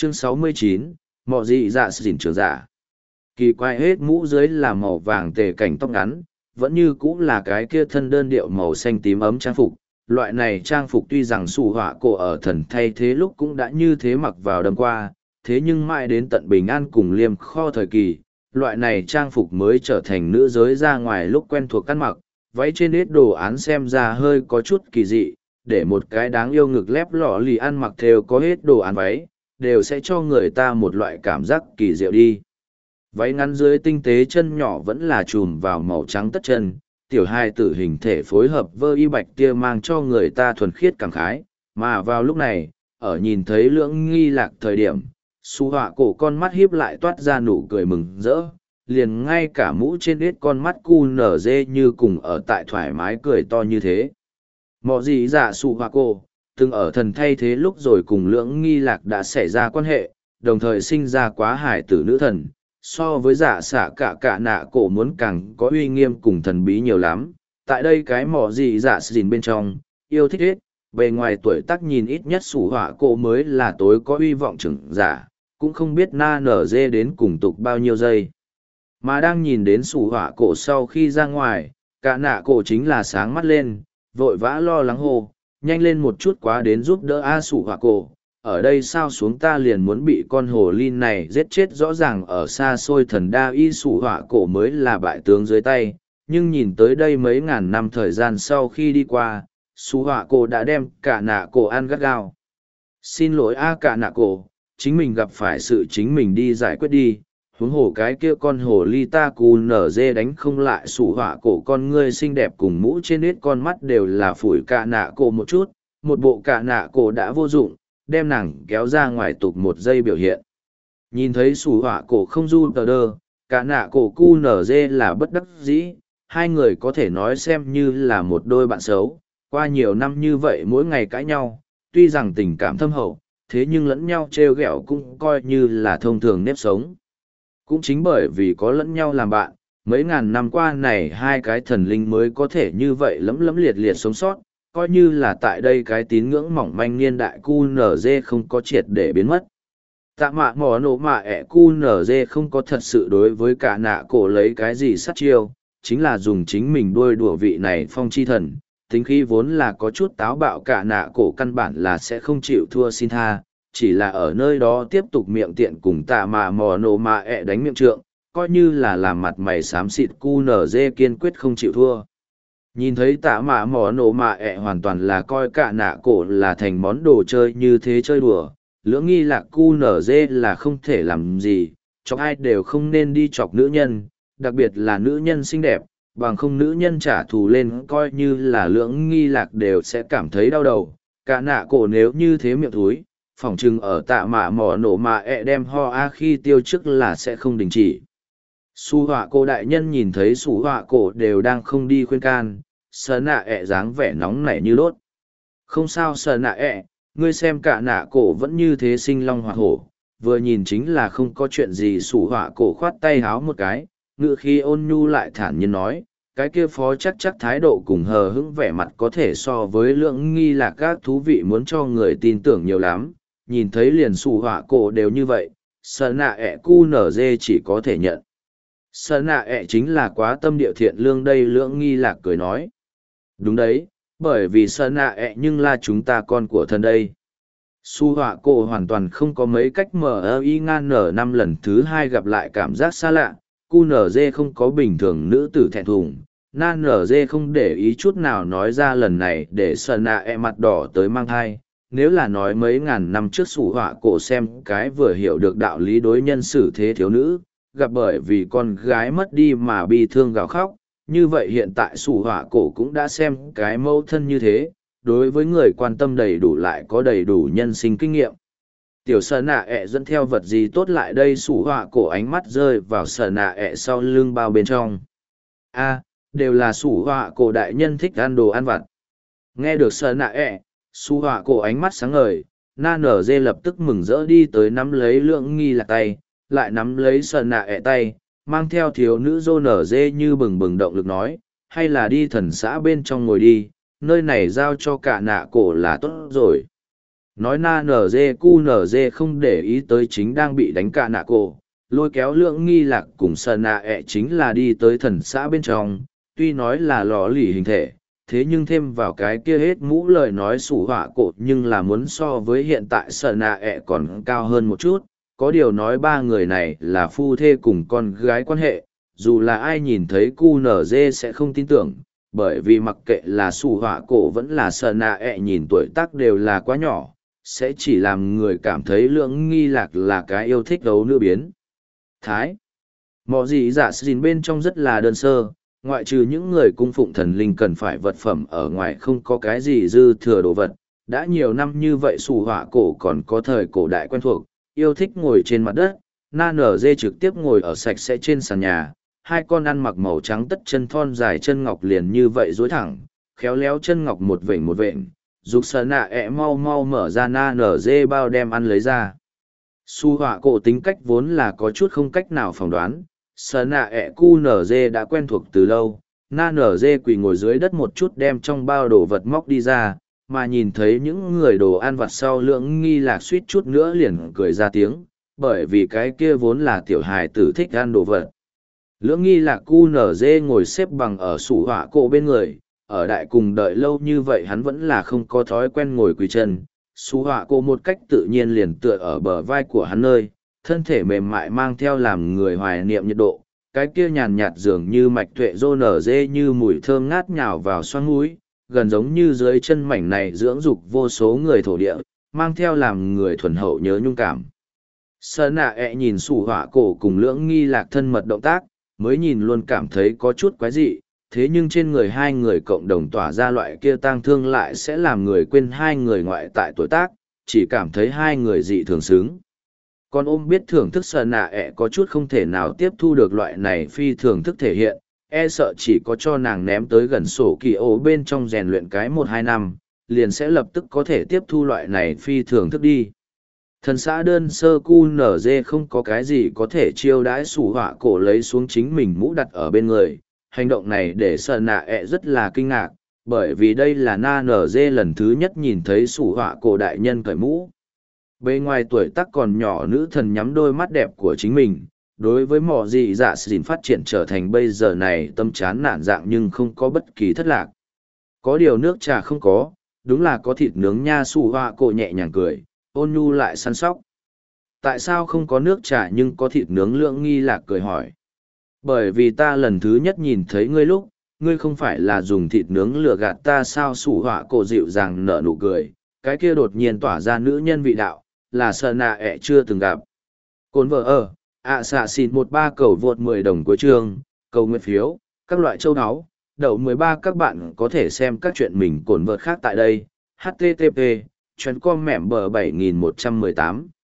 Chương 69, mọ dị dạ xỉn trưởng giả. Kỳ quái hết mũ dưới là màu vàng tề cảnh tóc ngắn, vẫn như cũ là cái kia thân đơn điệu màu xanh tím ấm trang phục. Loại này trang phục tuy rằng sủ họa cổ ở thần thay thế lúc cũng đã như thế mặc vào đêm qua, thế nhưng mãi đến tận bình an cùng liêm kho thời kỳ, loại này trang phục mới trở thành nữ giới ra ngoài lúc quen thuộc ăn mặc, váy trên ít đồ án xem ra hơi có chút kỳ dị, để một cái đáng yêu ngực lép lọ lì ăn mặc theo có hết đồ án váy, đều sẽ cho người ta một loại cảm giác kỳ diệu đi. Váy ngắn dưới tinh tế chân nhỏ vẫn là chùm vào màu trắng tất chân, tiểu hai tử hình thể phối hợp vơ y bạch tia mang cho người ta thuần khiết cảm khái, mà vào lúc này, ở nhìn thấy lưỡng nghi lạc thời điểm, su họa cổ con mắt hiếp lại toát ra nụ cười mừng rỡ, liền ngay cả mũ trên ít con mắt cu nở dê như cùng ở tại thoải mái cười to như thế. Mọ gì dạ su họa cổ, từng ở thần thay thế lúc rồi cùng lưỡng nghi lạc đã xảy ra quan hệ, đồng thời sinh ra quá hải tử nữ thần. So với dạ xạ cả nạ cổ muốn càng có uy nghiêm cùng thần bí nhiều lắm. Tại đây cái mỏ gì dạ xỉn bên trong, yêu thích hết, bề ngoài tuổi tác nhìn ít nhất sủ họa cổ mới là tối có uy vọng trưởng giả, cũng không biết na nở dê đến cùng tục bao nhiêu giây. Mà đang nhìn đến sủ họa cổ sau khi ra ngoài, cả nạ cổ chính là sáng mắt lên, vội vã lo lắng hô, nhanh lên một chút quá đến giúp đỡ a sủ họa cổ. Ở đây sao xuống ta liền muốn bị con hồ ly này giết chết, rõ ràng ở xa xôi thần đa y sủ họa cổ mới là bại tướng dưới tay, nhưng nhìn tới đây mấy ngàn năm thời gian sau khi đi qua, sủ họa cổ đã đem cả nạ cổ ăn gắt gao. Xin lỗi a cả nạ cổ, chính mình gặp phải sự chính mình đi giải quyết đi, huống hồ cái kia con hồ ly ta cù nở dê đánh không lại sủ họa cổ, con ngươi xinh đẹp cùng mũ trên ít con mắt đều là phủi cả nạ cổ một chút, một bộ cả nạ cổ đã vô dụng, đem nàng kéo ra ngoài tục một giây biểu hiện. Nhìn thấy sủ họa cổ không du tờ đơ, cả nạ cổ cu nở dê là bất đắc dĩ, hai người có thể nói xem như là một đôi bạn xấu, qua nhiều năm như vậy mỗi ngày cãi nhau, tuy rằng tình cảm thâm hậu, thế nhưng lẫn nhau trêu ghẹo cũng coi như là thông thường nếp sống. Cũng chính bởi vì có lẫn nhau làm bạn, mấy ngàn năm qua này hai cái thần linh mới có thể như vậy lấm lấm liệt liệt sống sót, coi như là tại đây cái tín ngưỡng mỏng manh niên đại QNZ không có triệt để biến mất. Tạ mạ mỏ nổ mạ ẹ QNZ không có thật sự đối với cả nạ cổ lấy cái gì sát chiêu, chính là dùng chính mình đuôi đùa vị này phong chi thần, tính khí vốn là có chút táo bạo, cả nạ cổ căn bản là sẽ không chịu thua xin tha, chỉ là ở nơi đó tiếp tục miệng tiện cùng tạ mạ mỏ nổ mạ ẹ đánh miệng trượng, coi như là làm mặt mày xám xịt QNZ kiên quyết không chịu thua. Nhìn thấy tạ mạ mỏ nổ mạ ẹ hoàn toàn là coi cả nạ cổ là thành món đồ chơi như thế chơi đùa, lưỡng nghi lạc cu nở dê là không thể làm gì, chọc ai đều không nên đi chọc nữ nhân, đặc biệt là nữ nhân xinh đẹp, bằng không nữ nhân trả thù lên coi như là lưỡng nghi lạc đều sẽ cảm thấy đau đầu. Cả nạ cổ nếu như thế miệng thúi, phỏng chừng ở tạ mạ mỏ nổ mạ ẹ đem ho a khi tiêu trước là sẽ không đình chỉ. Su họa cổ đại nhân nhìn thấy su họa cổ đều đang không đi khuyên can, sờ nạ ẹ dáng vẻ nóng nảy như đốt. Không sao sờ nạ ẹ, ngươi xem cả nạ cổ vẫn như thế sinh long hoa hổ, vừa nhìn chính là không có chuyện gì. Su họa cổ khoát tay háo một cái, ngự khi ôn nhu lại thản nhiên nói, cái kia phó chắc thái độ cùng hờ hững vẻ mặt có thể so với lượng nghi là các thú vị muốn cho người tin tưởng nhiều lắm, nhìn thấy liền su họa cổ đều như vậy, sờ nạ ẹ cu nở dê chỉ có thể nhận. Sờ nạ ẹ chính là quá tâm địa thiện lương đây, lưỡng nghi lạc cười nói. Đúng đấy, bởi vì sờ nạ ẹ nhưng là chúng ta con của thần đây. Su họa cổ hoàn toàn không có mấy cách mở y ngan nở năm lần thứ hai gặp lại cảm giác xa lạ, cu nở dê không có bình thường nữ tử thẹn thùng, na nở dê không để ý chút nào nói ra lần này để sờ nạ ẹ mặt đỏ tới mang thai. Nếu là nói mấy ngàn năm trước su họa cổ xem cái vừa hiểu được đạo lý đối nhân xử thế thiếu nữ, gặp bởi vì con gái mất đi mà bi thương gào khóc, như vậy hiện tại sủ họa cổ cũng đã xem cái mẫu thân như thế, đối với người quan tâm đầy đủ lại có đầy đủ nhân sinh kinh nghiệm. Tiểu sờ nạ ẹ dẫn theo vật gì tốt lại đây, sủ họa cổ ánh mắt rơi vào sờ nạ ẹ sau lưng bao bên trong. A, đều là sủ họa cổ đại nhân thích ăn đồ ăn vặt. Nghe được sờ nạ ẹ, sủ họa cổ ánh mắt sáng ngời, na nở dê lập tức mừng rỡ đi tới nắm lấy lượng nghi lạc tay, lại nắm lấy sờ nạ ẹ tay, mang theo thiếu nữ dô nở dê như bừng bừng động lực nói, hay là đi thần xã bên trong ngồi đi, nơi này giao cho cả nạ cổ là tốt rồi. Nói na nở dê cu nở dê không để ý tới chính đang bị đánh cả nạ cổ, lôi kéo Lưỡng Nghi Lạc cùng Sơn nạ ẹ chính là đi tới thần xã bên trong, tuy nói là lò lì hình thể, thế nhưng thêm vào cái kia hết mũ lời nói sủ họa cổ nhưng là muốn so với hiện tại Sơn nạ ẹ còn cao hơn một chút, có điều nói ba người này là phu thê cùng con gái quan hệ, dù là ai nhìn thấy cu nở dê sẽ không tin tưởng, bởi vì mặc kệ là sủ họa cổ vẫn là Sơn nạ ẹ nhìn tuổi tác đều là quá nhỏ, sẽ chỉ làm người cảm thấy Lưỡng Nghi Lạc là cái yêu thích gấu nữ biến thái. Mọ gì dạ xin bên trong rất là đơn sơ, ngoại trừ những người cung phụng thần linh cần phải vật phẩm ở ngoài không có cái gì dư thừa đồ vật. Đã nhiều năm như vậy sủ họa cổ còn có thời cổ đại quen thuộc, yêu thích ngồi trên mặt đất, na nở dê trực tiếp ngồi ở sạch sẽ trên sàn nhà, hai con ăn mặc màu trắng tất chân thon dài chân ngọc liền như vậy dối thẳng, khéo léo chân ngọc một vểnh, dục sờ nạ ẹ mau mau mở ra na nở dê bao đem ăn lấy ra. Su họa cổ tính cách vốn là có chút không cách nào phỏng đoán, sờ nạ ẹ cu nở dê đã quen thuộc từ lâu, na nở dê quỳ ngồi dưới đất một chút đem trong bao đồ vật móc đi ra, mà nhìn thấy những người đồ ăn vặt sau Lưỡng Nghi Lạc suýt chút nữa liền cười ra tiếng, bởi vì cái kia vốn là tiểu hài tử thích ăn đồ vật. Lưỡng Nghi Lạc cu nở dê ngồi xếp bằng ở sủ họa cổ bên người, ở đại cùng đợi lâu như vậy hắn vẫn là không có thói quen ngồi quỳ chân. Su họa cổ một cách tự nhiên liền tựa ở bờ vai của hắn nơi, thân thể mềm mại mang theo làm người hoài niệm nhiệt độ, cái kia nhàn nhạt dường như mạch tuệ rô nở dê như mùi thơm ngát nhào vào xoang mũi, gần giống như dưới chân mảnh này dưỡng dục vô số người thổ địa, mang theo làm người thuần hậu nhớ nhung cảm. Sơn nạ ẹ nhìn Su họa cổ cùng Lưỡng Nghi Lạc thân mật động tác, mới nhìn luôn cảm thấy có chút quái dị, thế nhưng trên người hai người cộng đồng tỏa ra loại kia tang thương lại sẽ làm người quên hai người ngoại tại tuổi tác, chỉ cảm thấy hai người dị thường xứng. Còn ôm biết thưởng thức Sơn nạ ẹ có chút không thể nào tiếp thu được loại này phi thưởng thức thể hiện, e sợ chỉ có cho nàng ném tới gần sổ kỳ ố bên trong rèn luyện cái 1-2 năm, liền sẽ lập tức có thể tiếp thu loại này phi thưởng thức đi. Thần xã đơn sơ cu nở dê không có cái gì có thể chiêu đãi sủ họa cổ lấy xuống chính mình mũ đặt ở bên người. Hành động này để sợ nạ ẹ rất là kinh ngạc, bởi vì đây là na nở dê lần thứ nhất nhìn thấy sủ họa cổ đại nhân cởi mũ. Bề ngoài tuổi tác còn nhỏ nữ thần nhắm đôi mắt đẹp của chính mình, đối với mỏ gì dạ xỉn phát triển trở thành bây giờ này tâm chán nản dạng nhưng không có bất kỳ thất lạc. Có điều nước trà không có, đúng là có thịt nướng nha sủ họa cổ nhẹ nhàng cười, ôn nhu lại săn sóc. Tại sao không có nước trà nhưng có thịt nướng? Lưỡng Nghi Lạc cười hỏi. Bởi vì ta lần thứ nhất nhìn thấy ngươi lúc, ngươi không phải là dùng thịt nướng lừa gạt ta sao? Sủ họa cổ dịu dàng nở nụ cười, cái kia đột nhiên tỏa ra nữ nhân vị đạo, là sợ nạ ẹ chưa từng gặp. Cồn vợ ở, xạ xịn 13 cầu vượt 10 đồng cuối chương, cầu nguyện phiếu, các loại châu áo, đậu 13 các bạn có thể xem các chuyện mình cồn vợt khác tại đây, http, chuyến com mẻm bờ 7118.